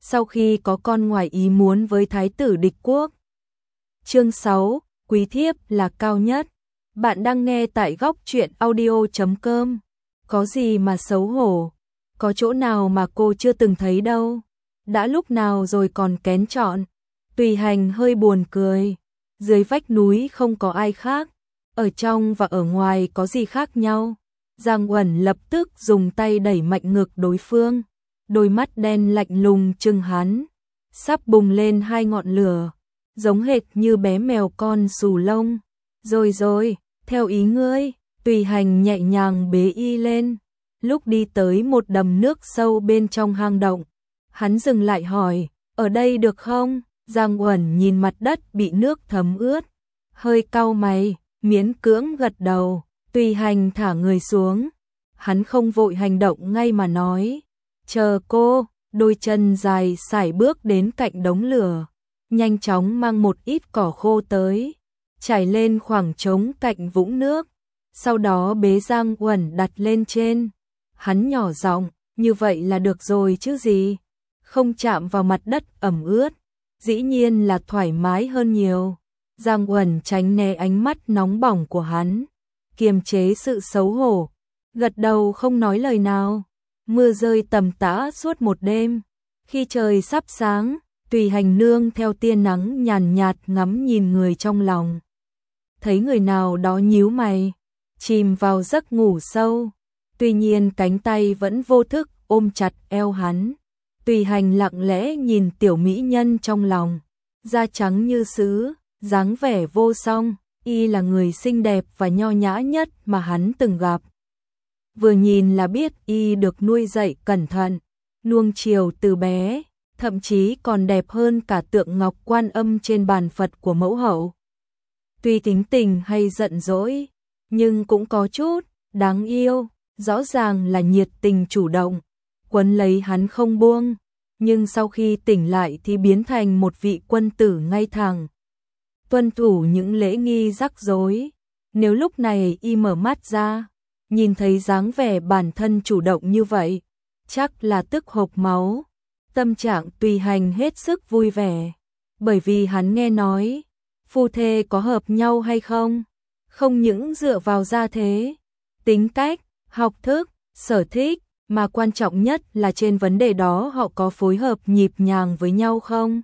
sau khi có con ngoài ý muốn với thái tử địch quốc. Chương 6, quý thiếp là cao nhất. Bạn đang nghe tại góc truyện audio.com. Có gì mà xấu hổ, có chỗ nào mà cô chưa từng thấy đâu. Đã lúc nào rồi còn kén chọn. Tùy Hành hơi buồn cười. Dưới vách núi không có ai khác, ở trong và ở ngoài có gì khác nhau. Giang Uẩn lập tức dùng tay đẩy mạnh ngực đối phương, đôi mắt đen lạnh lùng trừng hắn, sắp bùng lên hai ngọn lửa, giống hệt như bé mèo con xù lông. Rồi, theo ý ngươi. Tùy Hành nhẹ nhàng bế y lên. Lúc đi tới một đầm nước sâu bên trong hang động, hắn dừng lại hỏi, ở đây được không? Giang Uẩn nhìn mặt đất bị nước thấm ướt, hơi cau mày, miễn cưỡng gật đầu. Tùy Hành thả người xuống, hắn không vội hành động ngay mà nói, chờ cô. Đôi chân dài sải bước đến cạnh đống lửa, nhanh chóng mang một ít cỏ khô tới, trải lên khoảng trống cạnh vũng nước, sau đó bế Giang Uẩn đặt lên trên. Hắn nhỏ giọng, như vậy là được rồi chứ gì, không chạm vào mặt đất ẩm ướt, dĩ nhiên là thoải mái hơn nhiều. Giang Uẩn tránh né ánh mắt nóng bỏng của hắn, kiềm chế sự xấu hổ, gật đầu không nói lời nào. Mưa rơi tầm tã suốt một đêm, khi trời sắp sáng, Tùy Hành nương theo tia nắng nhàn nhạt ngắm nhìn người trong lòng. Thấy người nào đó nhíu mày, chìm vào giấc ngủ sâu, tuy nhiên cánh tay vẫn vô thức ôm chặt eo hắn. Tùy Hành lặng lẽ nhìn tiểu mỹ nhân trong lòng, da trắng như sứ, dáng vẻ vô song, y là người xinh đẹp và nho nhã nhất mà hắn từng gặp. Vừa nhìn là biết y được nuôi dạy cẩn thận, nuông chiều từ bé, thậm chí còn đẹp hơn cả tượng ngọc Quan Âm trên bàn Phật của mẫu hậu. Tuy tính tình hay giận dỗi, nhưng cũng có chút đáng yêu, rõ ràng là nhiệt tình chủ động, quấn lấy hắn không buông, nhưng sau khi tỉnh lại thì biến thành một vị quân tử ngay thẳng, tuân thủ những lễ nghi rắc rối. Nếu lúc này y mở mắt ra, nhìn thấy dáng vẻ bản thân chủ động như vậy, chắc là tức hộc máu. Tâm trạng Tùy Hành hết sức vui vẻ, bởi vì hắn nghe nói, phu thê có hợp nhau hay không, không những dựa vào gia thế, tính cách, học thức, sở thích, mà quan trọng nhất là trên vấn đề đó họ có phối hợp nhịp nhàng với nhau không.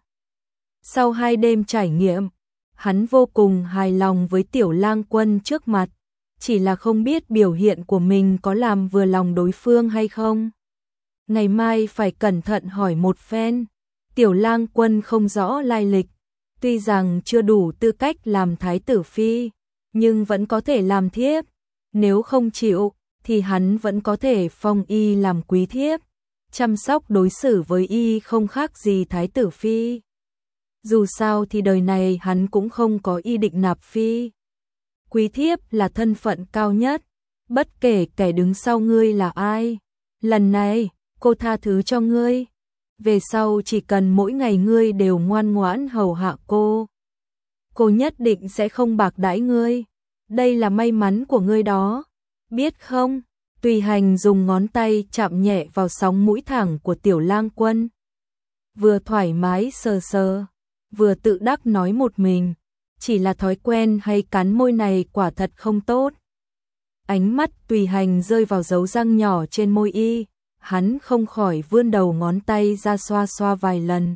Sau 2 đêm trải nghiệm, hắn vô cùng hài lòng với tiểu lang quân trước mặt, chỉ là không biết biểu hiện của mình có làm vừa lòng đối phương hay không. Ngày mai phải cẩn thận hỏi một phen. Tiểu lang quân không rõ lai lịch, tuy rằng chưa đủ tư cách làm thái tử phi, nhưng vẫn có thể làm thiếp. Nếu không chịu, thì hắn vẫn có thể phong y làm quý thiếp, chăm sóc đối xử với y không khác gì thái tử phi. Dù sao thì đời này hắn cũng không có ý định nạp phi. Quý thiếp là thân phận cao nhất, bất kể kẻ đứng sau ngươi là ai. Lần này, cô tha thứ cho ngươi. Về sau chỉ cần mỗi ngày ngươi đều ngoan ngoãn hầu hạ cô nhất định sẽ không bạc đãi ngươi. Đây là may mắn của ngươi đó, biết không? Tùy Hành dùng ngón tay chạm nhẹ vào sóng mũi thẳng của tiểu lang quân. Vừa thoải mái sờ sờ, vừa tự đắc nói một mình, chỉ là thói quen hay cắn môi này quả thật không tốt. Ánh mắt Tùy Hành rơi vào dấu răng nhỏ trên môi y, hắn không khỏi vươn đầu ngón tay ra xoa xoa vài lần.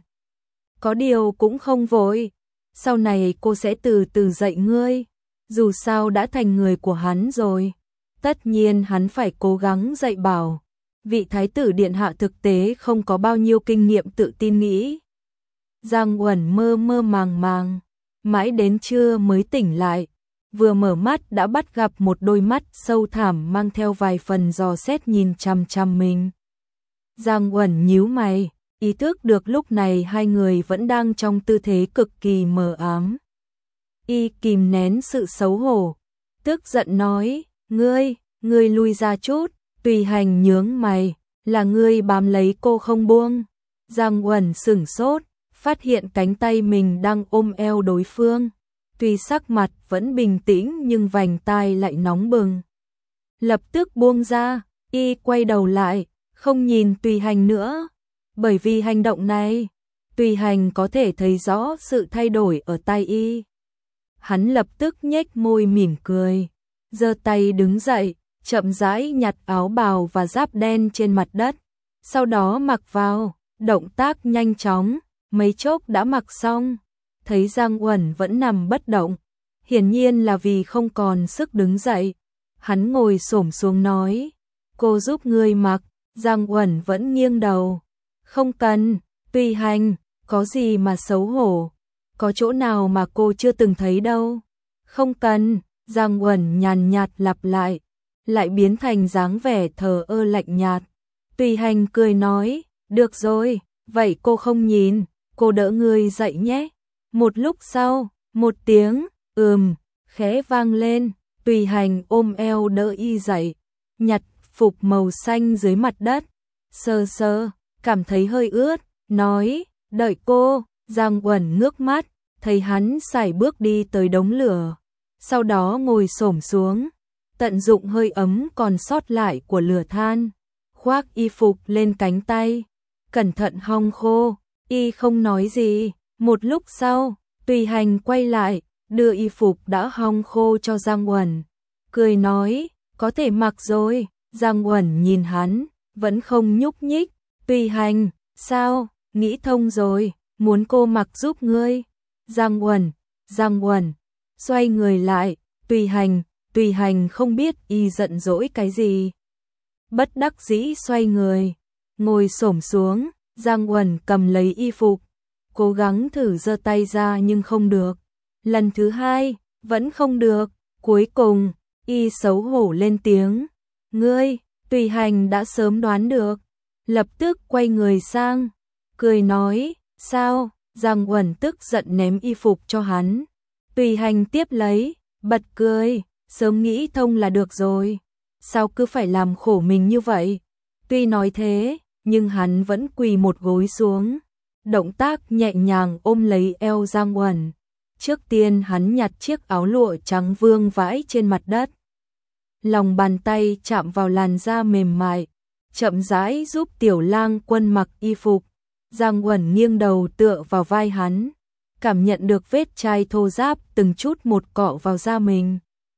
Có điều cũng không vội, sau này cô sẽ từ từ dạy ngươi, dù sao đã thành người của hắn rồi. Tất nhiên hắn phải cố gắng dạy bảo. Vị thái tử điện hạ thực tế không có bao nhiêu kinh nghiệm tự tin nghĩ. Giang Uẩn mơ mơ màng màng, mãi đến trưa mới tỉnh lại, vừa mở mắt đã bắt gặp một đôi mắt sâu thẳm mang theo vài phần dò xét nhìn chằm chằm mình. Giang Uẩn nhíu mày, ý thức được lúc này hai người vẫn đang trong tư thế cực kỳ mờ ám. Y kìm nén sự xấu hổ, tức giận nói, ngươi lui ra chút. Tùy Hành nhướng mày, là ngươi bám lấy cô không buông. Giang Uẩn sửng sốt, phát hiện cánh tay mình đang ôm eo đối phương. Tuy sắc mặt vẫn bình tĩnh nhưng vành tai lại nóng bừng. Lập tức buông ra, y quay đầu lại, không nhìn Tùy Hành nữa. Bởi vì hành động này, Tùy Hành có thể thấy rõ sự thay đổi ở tay y. Hắn lập tức nhếch môi mỉm cười, giơ tay đứng dậy, chậm rãi nhặt áo bào và giáp đen trên mặt đất, sau đó mặc vào, động tác nhanh chóng, mấy chốc đã mặc xong. Thấy Giang Uẩn vẫn nằm bất động, hiển nhiên là vì không còn sức đứng dậy. Hắn ngồi xổm xuống nói, cô giúp ngươi mặc. Giang Uẩn vẫn nghiêng đầu, không cần. Tùy Hành, có gì mà xấu hổ, có chỗ nào mà cô chưa từng thấy đâu. Không cần. Giang Uẩn nhàn nhạt lặp lại biến thành dáng vẻ thờ ơ lạnh nhạt. Tùy Hành cười nói, được rồi, vậy cô không nhìn, cô đỡ ngươi dậy nhé. Một lúc sau, một tiếng khẽ vang lên, Tùy Hành ôm eo đỡ y dậy, nhặt phục màu xanh dưới mặt đất, sờ sờ, cảm thấy hơi ướt, nói, đợi cô. Giang Uẩn ngước mắt, thấy hắn sải bước đi tới đống lửa, sau đó ngồi xổm xuống, tận dụng hơi ấm còn sót lại của lửa than, khoác y phục lên cánh tay, cẩn thận hong khô. Y không nói gì. Một lúc sau, Tùy Hành quay lại, đưa y phục đã hong khô cho Giang Uẩn, cười nói, có thể mặc rồi. Giang Uẩn nhìn hắn, vẫn không nhúc nhích. Tùy Hành, sao, nghĩ thông rồi, muốn cô mặc giúp ngươi. Giang Uẩn, xoay người lại, Tùy Hành không biết y giận dỗi cái gì. Bất đắc dĩ xoay người, ngồi xổm xuống, Giang Uẩn cầm lấy y phục, cố gắng thử giơ tay ra nhưng không được. Lần thứ hai, vẫn không được, cuối cùng, y xấu hổ lên tiếng, ngươi. Tùy Hành đã sớm đoán được, lập tức quay người sang, cười nói, sao. Giang Uẩn tức giận ném y phục cho hắn. Tùy Hành tiếp lấy, bật cười, sớm nghĩ thông là được rồi, sao cứ phải làm khổ mình như vậy. Tuy nói thế, nhưng hắn vẫn quỳ một gối xuống, động tác nhẹ nhàng ôm lấy eo Giang Uẩn. Trước tiên hắn nhặt chiếc áo lụa trắng vương vãi trên mặt đất, lòng bàn tay chạm vào làn da mềm mại, chậm rãi giúp Tiểu Lang Quân mặc y phục. Giang Uẩn nghiêng đầu tựa vào vai hắn, cảm nhận được vết chai thô ráp từng chút một cọ vào da mình.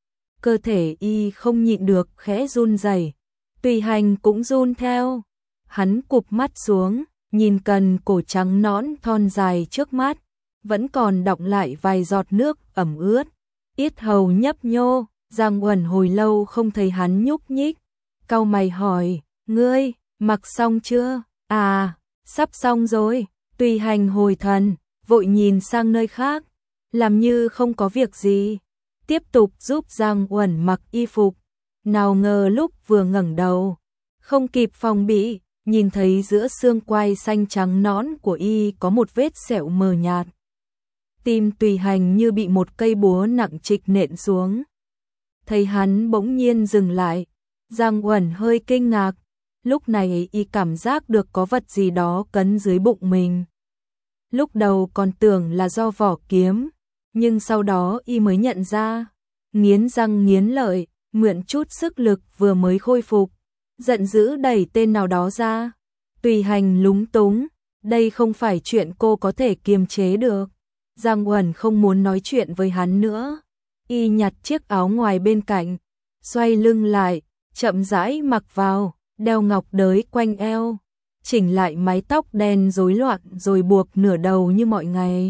Cơ thể y không nhịn được khẽ run rẩy, Tùy Hành cũng run theo. Hắn cụp mắt xuống, nhìn cần cổ trắng nõn thon dài trước mắt, vẫn còn đọng lại vài giọt nước ẩm ướt, yết hầu nhấp nhô. Giang Uẩn hồi lâu không thấy hắn nhúc nhích, cau mày hỏi, ngươi, mặc xong chưa? À, sắp xong rồi. Tùy Hành hồi thần, vội nhìn sang nơi khác, làm như không có việc gì, tiếp tục giúp Giang Uẩn mặc y phục. Nào ngờ lúc vừa ngẩng đầu, không kịp phòng bị, nhìn thấy giữa xương quai xanh trắng nõn của y có một vết sẹo mờ nhạt. Tim Tùy Hành như bị một cây búa nặng trịch nện xuống. Thấy hắn bỗng nhiên dừng lại, Giang Uẩn hơi kinh ngạc, lúc này y cảm giác được có vật gì đó cấn dưới bụng mình. Lúc đầu còn tưởng là do vỏ kiếm, nhưng sau đó y mới nhận ra, nghiến răng nghiến lợi, mượn chút sức lực vừa mới khôi phục, giận dữ đẩy tên nào đó ra. Tùy Hành lúng túng, đây không phải chuyện cô có thể kiềm chế được. Giang Uẩn không muốn nói chuyện với hắn nữa. Y nhặt chiếc áo ngoài bên cạnh, xoay lưng lại, chậm rãi mặc vào, đeo ngọc đới quanh eo, chỉnh lại mái tóc đen rối loạn rồi buộc nửa đầu như mọi ngày.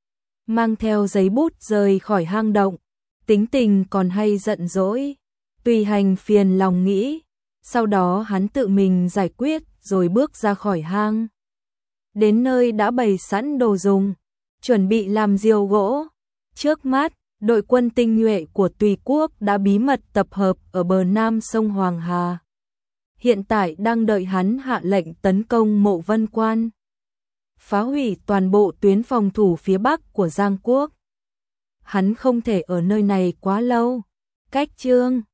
Mang theo giấy bút rời khỏi hang động, tính tình còn hay giận dỗi. Tùy Hành phiền lòng nghĩ, sau đó hắn tự mình giải quyết rồi bước ra khỏi hang. Đến nơi đã bày sẵn đồ dùng, chuẩn bị làm diều gỗ. Trước mắt, đội quân tinh nhuệ của Tùy quốc đã bí mật tập hợp ở bờ nam sông Hoàng Hà. Hiện tại đang đợi hắn hạ lệnh tấn công Mộ Vân Quan, phá hủy toàn bộ tuyến phòng thủ phía bắc của Giang quốc. Hắn không thể ở nơi này quá lâu. Cách chương